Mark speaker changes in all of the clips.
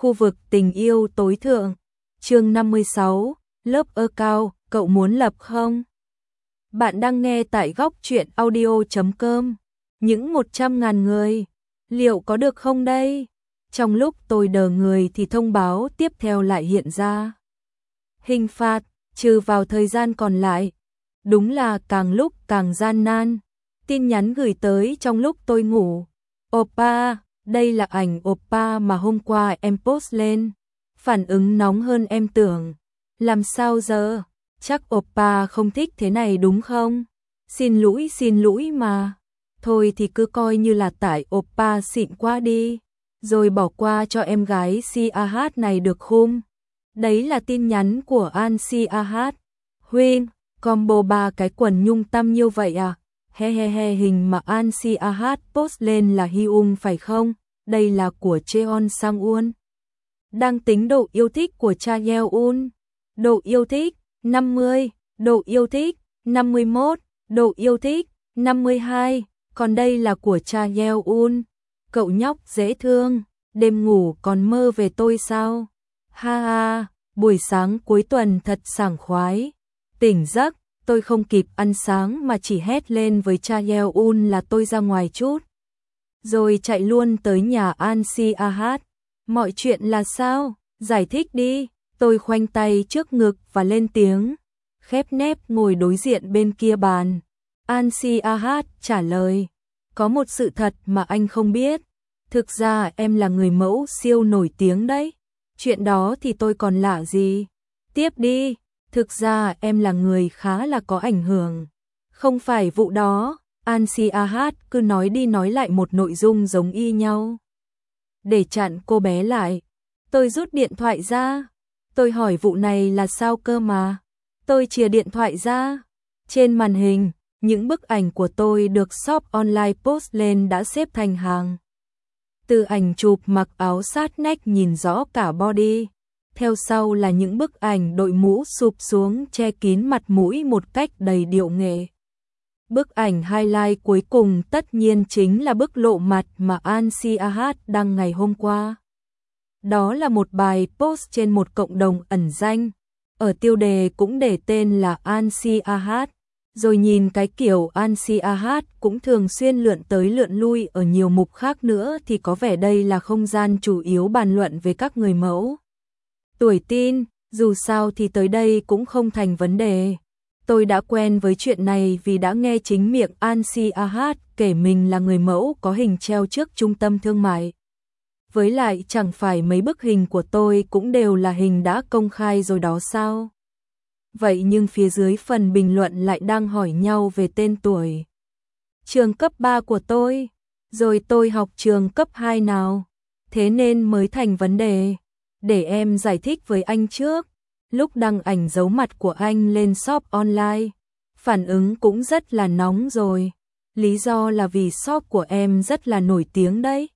Speaker 1: Khu vực tình yêu tối thượng. Chương 56, lớp cao, cậu muốn lập không? Bạn đang nghe tại góc truyện audio.com. Những 100.000 người, liệu có được không đây? Trong lúc tôi đờ người thì thông báo tiếp theo lại hiện ra. Hình phạt, trừ vào thời gian còn lại. Đúng là càng lúc càng gian nan. Tin nhắn gửi tới trong lúc tôi ngủ. Oppa, đây là ảnh Oppa mà hôm qua em post lên. Phản ứng nóng hơn em tưởng. Làm sao giờ? Chắc Oppa không thích thế này đúng không? Xin lỗi mà. Thôi thì cứ coi như là tại Oppa xịn quá đi. Rồi bỏ qua cho em gái CAH này được không? Đấy là tin nhắn của An CAH. Huynh, combo 3 cái quần nhung tăm như vậy à? He he he, hình mà An CAH post lên là Hyung phải không? Đây là của Cheon Sang Un. Đang tính độ yêu thích của Cha Yeo Un. Độ yêu thích 50, độ yêu thích 51, độ yêu thích 52. Còn đây là của Cha Yeo Un. Cậu nhóc dễ thương, đêm ngủ còn mơ về tôi sao? Ha ha, buổi sáng cuối tuần thật sảng khoái. Tỉnh giấc, tôi không kịp ăn sáng mà chỉ hét lên với Cha Yeo Un là tôi ra ngoài chút. Rồi chạy luôn tới nhà An CAH. Mọi chuyện là sao? Giải thích đi. Tôi khoanh tay trước ngực và lên tiếng. Khép nép ngồi đối diện bên kia bàn. An CAH trả lời. Có một sự thật mà anh không biết. Thực ra em là người mẫu siêu nổi tiếng đấy. Chuyện đó thì tôi còn lạ gì. Tiếp đi. Thực ra em là người khá là có ảnh hưởng. Không phải vụ đó. An CAH cứ nói đi nói lại một nội dung giống y nhau. Để chặn cô bé lại, tôi rút điện thoại ra. Tôi hỏi vụ này là sao cơ mà. Tôi chìa điện thoại ra. Trên màn hình, những bức ảnh của tôi được shop online post lên đã xếp thành hàng. Từ ảnh chụp mặc áo sát nách nhìn rõ cả body. Theo sau là những bức ảnh đội mũ sụp xuống che kín mặt mũi một cách đầy điệu nghệ. Bức ảnh highlight cuối cùng tất nhiên chính là bức lộ mặt mà An CAH đăng ngày hôm qua. Đó là một bài post trên một cộng đồng ẩn danh. Ở tiêu đề cũng để tên là An CAH. Rồi nhìn cái kiểu An CAH cũng thường xuyên lượn tới lượn lui ở nhiều mục khác nữa thì có vẻ đây là không gian chủ yếu bàn luận về các người mẫu. Tuổi teen, dù sao thì tới đây cũng không thành vấn đề. Tôi đã quen với chuyện này vì đã nghe chính miệng An CAH kể mình là người mẫu có hình treo trước trung tâm thương mại. Với lại chẳng phải mấy bức hình của tôi cũng đều là hình đã công khai rồi đó sao? Vậy nhưng phía dưới phần bình luận lại đang hỏi nhau về tên tuổi. Trường cấp 3 của tôi, rồi tôi học trường cấp 2 nào? Thế nên mới thành vấn đề. Để em giải thích với anh trước. Lúc đăng ảnh giấu mặt của anh lên shop online, phản ứng cũng rất là nóng rồi. Lý do là vì shop của em rất là nổi tiếng đấy.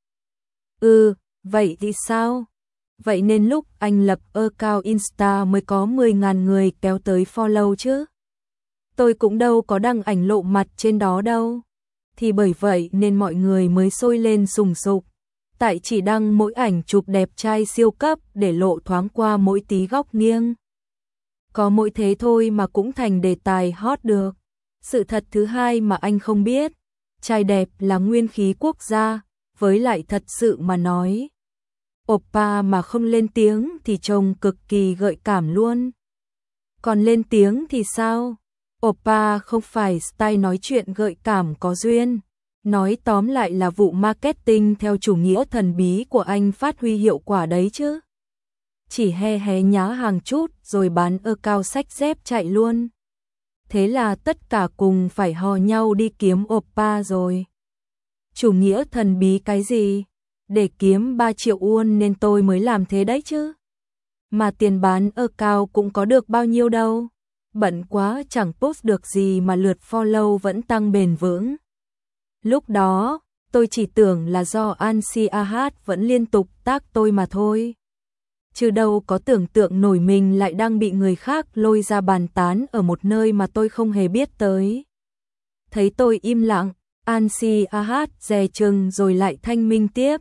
Speaker 1: Vậy thì sao? Vậy nên lúc anh lập account Insta mới có 10.000 người kéo tới follow chứ. Tôi cũng đâu có đăng ảnh lộ mặt trên đó đâu. Thì bởi vậy nên mọi người mới sôi lên sùng sục. Tại chỉ đăng mỗi ảnh chụp đẹp trai siêu cấp để lộ thoáng qua mỗi tí góc nghiêng. Có mỗi thế thôi mà cũng thành đề tài hot được. Sự thật thứ hai mà anh không biết, trai đẹp là nguyên khí quốc gia, với lại thật sự mà nói. Oppa mà không lên tiếng thì trông cực kỳ gợi cảm luôn. Còn lên tiếng thì sao? Oppa không phải style nói chuyện gợi cảm có duyên. Nói tóm lại là vụ marketing theo chủ nghĩa thần bí của anh phát huy hiệu quả đấy chứ. Chỉ hé nhá hàng chút rồi bán cao sách dép chạy luôn. Thế là tất cả cùng phải hò nhau đi kiếm Oppa rồi. Chủ nghĩa thần bí cái gì? Để kiếm 3 triệu won nên tôi mới làm thế đấy chứ. Mà tiền bán cao cũng có được bao nhiêu đâu. Bận quá chẳng post được gì mà lượt follow vẫn tăng bền vững. Lúc đó, tôi chỉ tưởng là do An CAH vẫn liên tục tag tôi mà thôi. Chứ đâu có tưởng tượng nổi mình lại đang bị người khác lôi ra bàn tán ở một nơi mà tôi không hề biết tới. Thấy tôi im lặng, An CAH dè chừng rồi lại thanh minh tiếp.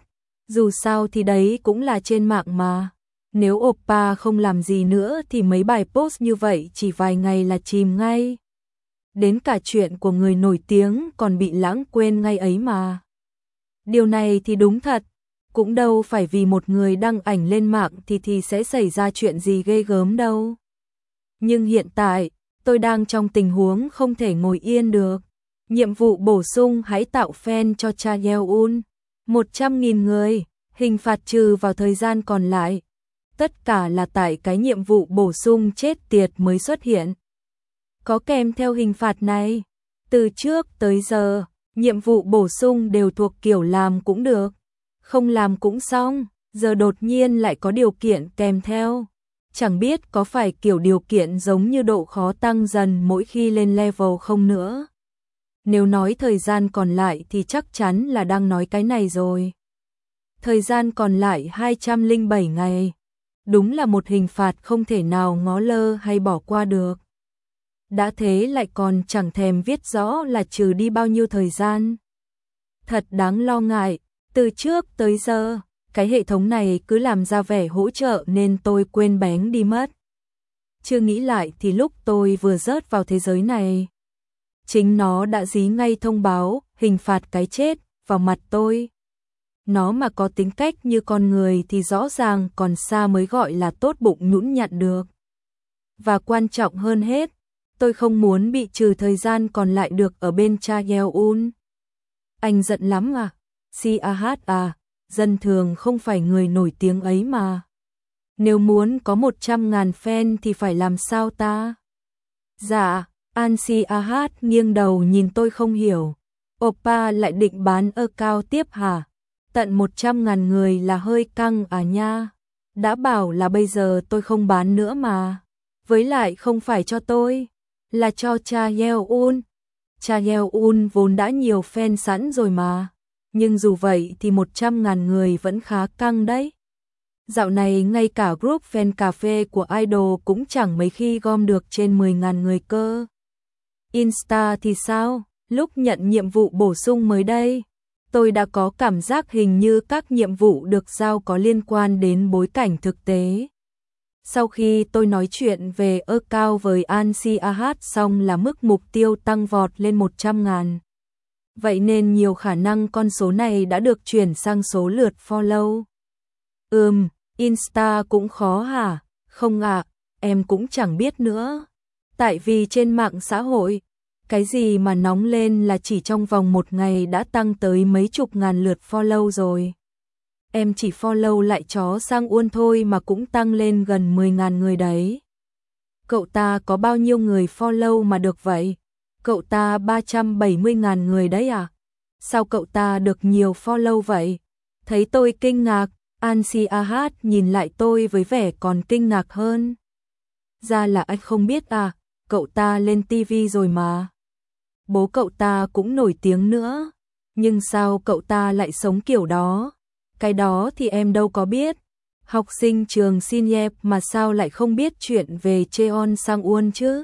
Speaker 1: Dù sao thì đấy cũng là trên mạng mà. Nếu oppa không làm gì nữa thì mấy bài post như vậy chỉ vài ngày là chìm ngay. Đến cả chuyện của người nổi tiếng còn bị lãng quên ngay ấy mà. Điều này thì đúng thật, cũng đâu phải vì một người đăng ảnh lên mạng thì sẽ xảy ra chuyện gì ghê gớm đâu. Nhưng hiện tại, tôi đang trong tình huống không thể ngồi yên được. Nhiệm vụ bổ sung hãy tạo fan cho Cha Yeon. 100.000 người, hình phạt trừ vào thời gian còn lại. Tất cả là tại cái nhiệm vụ bổ sung chết tiệt mới xuất hiện. Có kèm theo hình phạt này. Từ trước tới giờ, nhiệm vụ bổ sung đều thuộc kiểu làm cũng được, không làm cũng xong, giờ đột nhiên lại có điều kiện kèm theo. Chẳng biết có phải kiểu điều kiện giống như độ khó tăng dần mỗi khi lên level không nữa. Nếu nói thời gian còn lại thì chắc chắn là đang nói cái này rồi. Thời gian còn lại 207 ngày. Đúng là một hình phạt không thể nào ngó lơ hay bỏ qua được. Đã thế lại còn chẳng thèm viết rõ là trừ đi bao nhiêu thời gian. Thật đáng lo ngại, từ trước tới giờ, cái hệ thống này cứ làm ra vẻ hỗ trợ nên tôi quên bén đi mất. Chưa nghĩ lại thì lúc tôi vừa rớt vào thế giới này, chính nó đã dí ngay thông báo hình phạt cái chết vào mặt tôi. Nó mà có tính cách như con người thì rõ ràng còn xa mới gọi là tốt bụng nhũn nhặn được. Và quan trọng hơn hết, tôi không muốn bị trừ thời gian còn lại được ở bên Cha Yeon. Anh giận lắm à? CAH à, dân thường không phải người nổi tiếng ấy mà. Nếu muốn có 100.000 fan thì phải làm sao ta? Dạ, An CAH nghiêng đầu nhìn tôi không hiểu. Oppa lại định bán account tiếp hả? Tận 100.000 người là hơi căng à nha. Đã bảo là bây giờ tôi không bán nữa mà. Với lại không phải cho tôi, là cho Cha Yeon. Cha Yeon vốn đã nhiều fan sẵn rồi mà. Nhưng dù vậy thì 100.000 người vẫn khá căng đấy. Dạo này ngay cả group fan cà phê của idol cũng chẳng mấy khi gom được trên 10.000 người cơ. Insta thì sao? Lúc nhận nhiệm vụ bổ sung mới đây, tôi đã có cảm giác hình như các nhiệm vụ được giao có liên quan đến bối cảnh thực tế. Sau khi tôi nói chuyện về account với An CAH xong là mức mục tiêu tăng vọt lên 100.000. Vậy nên nhiều khả năng con số này đã được chuyển sang số lượt follow. Insta cũng khó hả? Không ạ, em cũng chẳng biết nữa. Tại vì trên mạng xã hội, cái gì mà nóng lên là chỉ trong vòng một ngày đã tăng tới mấy chục ngàn lượt follow rồi. Em chỉ follow lại chó sang Uôn thôi mà cũng tăng lên gần 10.000 người đấy. Cậu ta có bao nhiêu người follow mà được vậy? Cậu ta 370.000 người đấy à? Sao cậu ta được nhiều follow vậy? Thấy tôi kinh ngạc, An CAH nhìn lại tôi với vẻ còn kinh ngạc hơn. Ra là anh không biết à, cậu ta lên TV rồi mà. Bố cậu ta cũng nổi tiếng nữa. Nhưng sao cậu ta lại sống kiểu đó? Cái đó thì em đâu có biết. Học sinh trường Sinyep mà sao lại không biết chuyện về Cheon Sang Uôn chứ?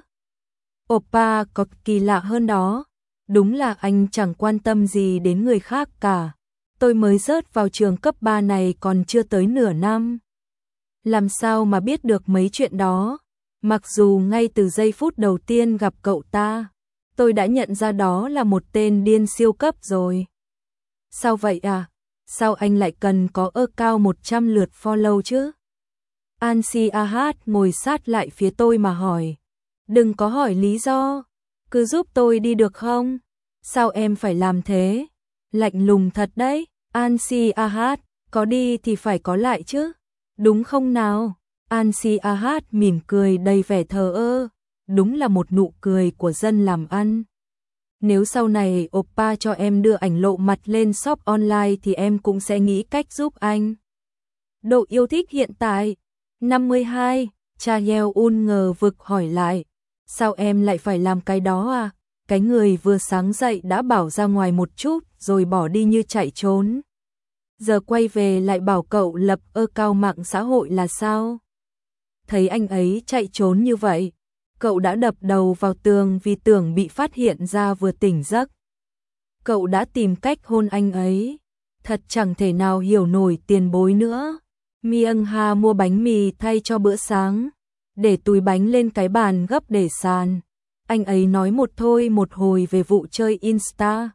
Speaker 1: Oppa có kỳ lạ hơn đó. Đúng là anh chẳng quan tâm gì đến người khác cả. Tôi mới rớt vào trường cấp 3 này còn chưa tới nửa năm. Làm sao mà biết được mấy chuyện đó? Mặc dù ngay từ giây phút đầu tiên gặp cậu ta, tôi đã nhận ra đó là một tên điên siêu cấp rồi. Sao vậy à? Sao anh lại cần có account 100 lượt follow chứ? An CAH ngồi sát lại phía tôi mà hỏi. Đừng có hỏi lý do, cứ giúp tôi đi được không? Sao em phải làm thế? Lạnh lùng thật đấy. An CAH, có đi thì phải có lại chứ, đúng không nào? An CAH mỉm cười đầy vẻ thờ ơ, đúng là một nụ cười của dân làm ăn. Nếu sau này Oppa cho em đưa ảnh lộ mặt lên shop online thì em cũng sẽ nghĩ cách giúp anh. Độ yêu thích hiện tại 52, Cha Yeon ngờ vực hỏi lại. Sao em lại phải làm cái đó à? Cái người vừa sáng dậy đã bảo ra ngoài một chút rồi bỏ đi như chạy trốn. Giờ quay về lại bảo cậu lập account mạng xã hội là sao? Thấy anh ấy chạy trốn như vậy, cậu đã đập đầu vào tường vì tưởng bị phát hiện ra vừa tỉnh giấc. Cậu đã tìm cách hôn anh ấy. thật chẳng thể nào hiểu nổi tiền bối nữa. Myung Ha mua bánh mì thay cho bữa sáng, để túi bánh lên cái bàn gấp để sàn. Anh ấy nói một thôi một hồi về vụ chơi Insta.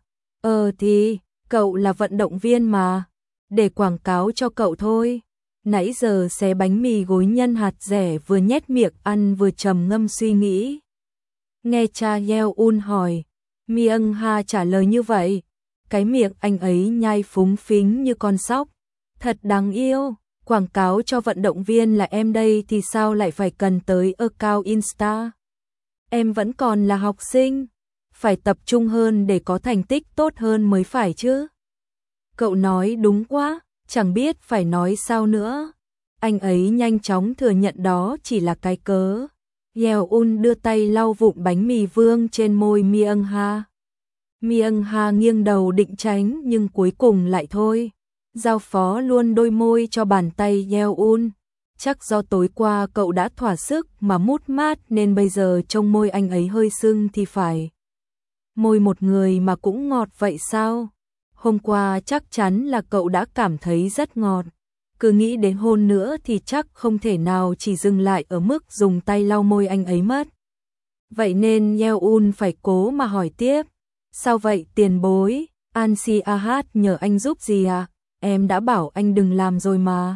Speaker 1: Thì, cậu là vận động viên mà, để quảng cáo cho cậu thôi. Nãy giờ xé bánh mì gối nhân hạt dẻ vừa nhét miệng ăn vừa trầm ngâm suy nghĩ. Nghe cha Yeon hỏi, Myung Ha trả lời như vậy, cái miệng anh ấy nhai phúng phính như con sóc. Thật đáng yêu, quảng cáo cho vận động viên là em đây thì sao lại phải cần tới account Insta. Em vẫn còn là học sinh, phải tập trung hơn để có thành tích tốt hơn mới phải chứ. Cậu nói đúng quá, chẳng biết phải nói sao nữa. Anh ấy nhanh chóng thừa nhận đó chỉ là cái cớ. Yeon đưa tay lau vụn bánh mì vương trên môi Myung Ha. Myung Ha nghiêng đầu định tránh nhưng cuối cùng lại thôi. Giao phó luôn đôi môi cho bàn tay Yeon. Chắc do tối qua cậu đã thỏa sức mà mút mát nên bây giờ trông môi anh ấy hơi sưng thì phải. Môi một người mà cũng ngọt vậy sao? Hôm qua chắc chắn là cậu đã cảm thấy rất ngọt. Cứ nghĩ đến hôn nữa thì chắc không thể nào chỉ dừng lại ở mức dùng tay lau môi anh ấy mất. Vậy nên Yeon phải cố mà hỏi tiếp. Sao vậy tiền bối? An Si Ah nhờ anh giúp gì à? Em đã bảo anh đừng làm rồi mà.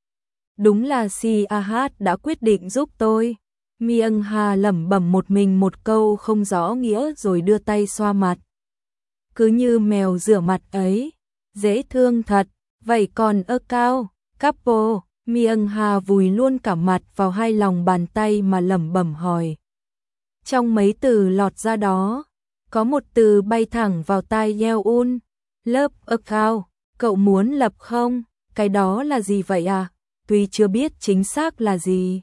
Speaker 1: Đúng là Si Ah đã quyết định giúp tôi. Myung Ha lẩm bẩm một mình một câu không rõ nghĩa rồi đưa tay xoa mặt. Cứ như mèo rửa mặt ấy, dễ thương thật. Vậy còn account, couple, Myung Ha vùi luôn cả mặt vào hai lòng bàn tay mà lẩm bẩm hỏi. Trong mấy từ lọt ra đó, có một từ bay thẳng vào tai Yeon. Lớp account, cậu muốn lập không? Cái đó là gì vậy à? Tuy chưa biết chính xác là gì,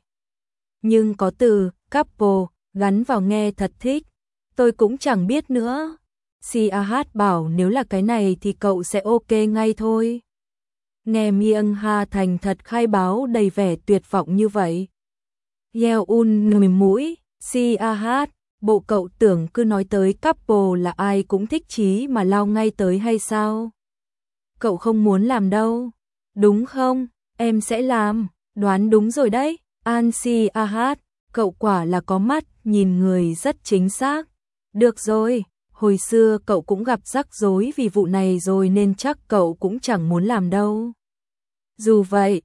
Speaker 1: nhưng có từ couple gắn vào nghe thật thích. Tôi cũng chẳng biết nữa. Si Ah bảo nếu là cái này thì cậu sẽ ok ngay thôi. Nghe Myung Ha thành thật khai báo đầy vẻ tuyệt vọng như vậy. Yeon mỉm mũi, Si Ah, bộ cậu tưởng cứ nói tới couple là ai cũng thích chí mà lao ngay tới hay sao? Cậu không muốn làm đâu, đúng không? Em sẽ làm, đoán đúng rồi đấy. An Si Ah, cậu quả là có mắt nhìn người rất chính xác. Được rồi, hồi xưa cậu cũng gặp rắc rối vì vụ này rồi nên chắc cậu cũng chẳng muốn làm đâu. Dù vậy,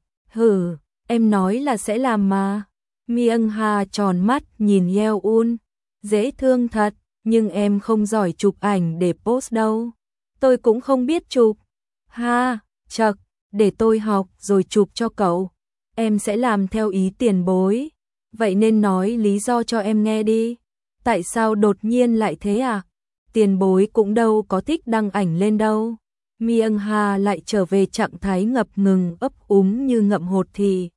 Speaker 1: em nói là sẽ làm mà. Myung Ha tròn mắt nhìn Yeon, dễ thương thật, nhưng em không giỏi chụp ảnh để post đâu. Tôi cũng không biết chụp. Ha, chậc, để tôi học rồi chụp cho cậu. Em sẽ làm theo ý tiền bối. Vậy nên nói lý do cho em nghe đi. Tại sao đột nhiên lại thế à? Tiền bối cũng đâu có thích đăng ảnh lên đâu. Myung Ha lại trở về trạng thái ngập ngừng ấp úng như ngậm hột thì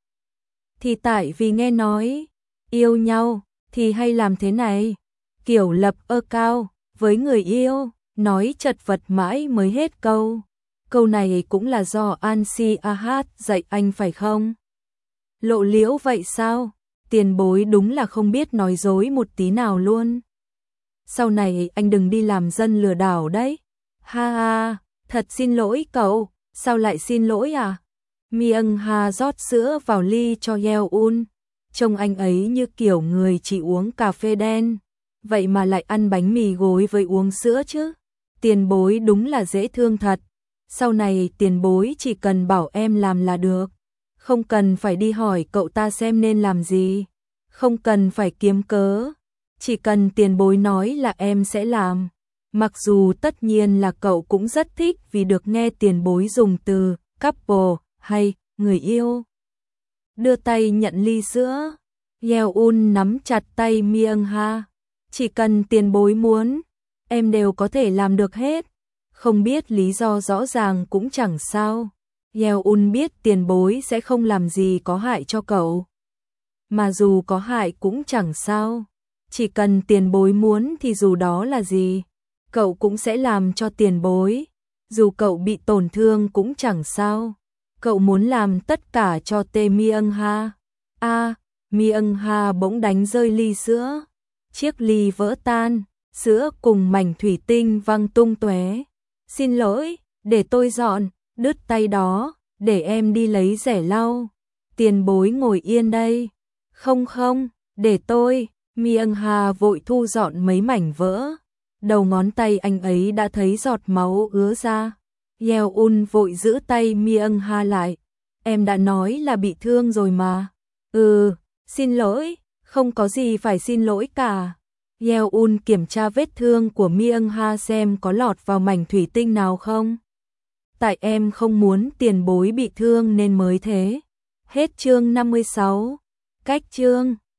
Speaker 1: tại vì nghe nói yêu nhau thì hay làm thế này, kiểu lập account với người yêu, nói chật vật mãi mới hết câu. Câu này cũng là do An Si Ah dạy anh phải không? Lộ liễu vậy sao? Tiền bối đúng là không biết nói dối một tí nào luôn. Sau này anh đừng đi làm dân lừa đảo đấy. Ha ha, thật xin lỗi cậu, sao lại xin lỗi à? Myung Ha rót sữa vào ly cho Yeon, trông anh ấy như kiểu người chỉ uống cà phê đen, vậy mà lại ăn bánh mì gối với uống sữa chứ. Tiền bối đúng là dễ thương thật, sau này tiền bối chỉ cần bảo em làm là được, không cần phải đi hỏi cậu ta xem nên làm gì, không cần phải kiếm cớ, chỉ cần tiền bối nói là em sẽ làm. Mặc dù tất nhiên là cậu cũng rất thích vì được nghe tiền bối dùng từ couple hay người yêu. Đưa tay nhận ly sữa, Yeon nắm chặt tay Myung Ha. Chỉ cần tiền bối muốn, em đều có thể làm được hết. Không biết lý do rõ ràng cũng chẳng sao. Yeon biết tiền bối sẽ không làm gì có hại cho cậu. Mà dù có hại cũng chẳng sao. Chỉ cần tiền bối muốn thì dù đó là gì, cậu cũng sẽ làm cho tiền bối. Dù cậu bị tổn thương cũng chẳng sao. Cậu muốn làm tất cả cho Myung Ha. Myung Ha bỗng đánh rơi ly sữa. Chiếc ly vỡ tan, sữa cùng mảnh thủy tinh văng tung tóe. Xin lỗi, để tôi dọn. đứt tay đó, để em đi lấy rẻ lau. Tiền bối ngồi yên đây. Không không, để tôi. Myung Ha vội thu dọn mấy mảnh vỡ. Đầu ngón tay anh ấy đã thấy giọt máu ứa ra. Yeon vội giữ tay Myung Ha lại. Em đã nói là bị thương rồi mà. Xin lỗi, không có gì phải xin lỗi cả. Yeon kiểm tra vết thương của Myung Ha xem có lọt vào mảnh thủy tinh nào không. Tại em không muốn tiền bối bị thương nên mới thế. Hết chương 56. Cách chương